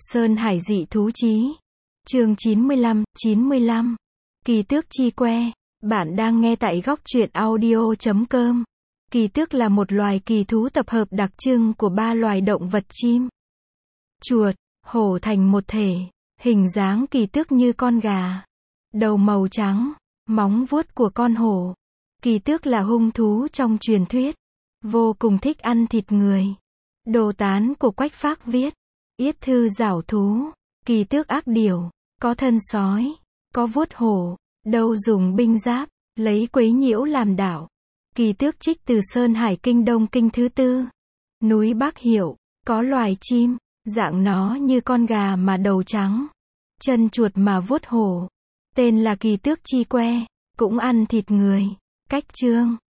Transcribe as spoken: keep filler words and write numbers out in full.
Sơn Hải dị thú chí. Chương chín mươi lăm, chín mươi lăm. Kỳ tước chi que. Bạn đang nghe tại góc truyện audio chấm com. Kỳ tước là một loài kỳ thú tập hợp đặc trưng của ba loài động vật chim, chuột, hổ thành một thể. Hình dáng kỳ tước như con gà. Đầu màu trắng, móng vuốt của con hổ. Kỳ tước là hung thú trong truyền thuyết, vô cùng thích ăn thịt người. Đồ tán của Quách Phác viết, yết thư giảo thú, kỳ tước ác điểu, có thân sói, có vuốt hổ, đầu dùng binh giáp, lấy quấy nhiễu làm đạo. Kỳ tước trích từ Sơn Hải Kinh Đông Kinh thứ tư, núi Bắc Hiệu, có loài chim, dạng nó như con gà mà đầu trắng, chân chuột mà vuốt hổ. Tên là kỳ tước chi que, cũng ăn thịt người. Cách chương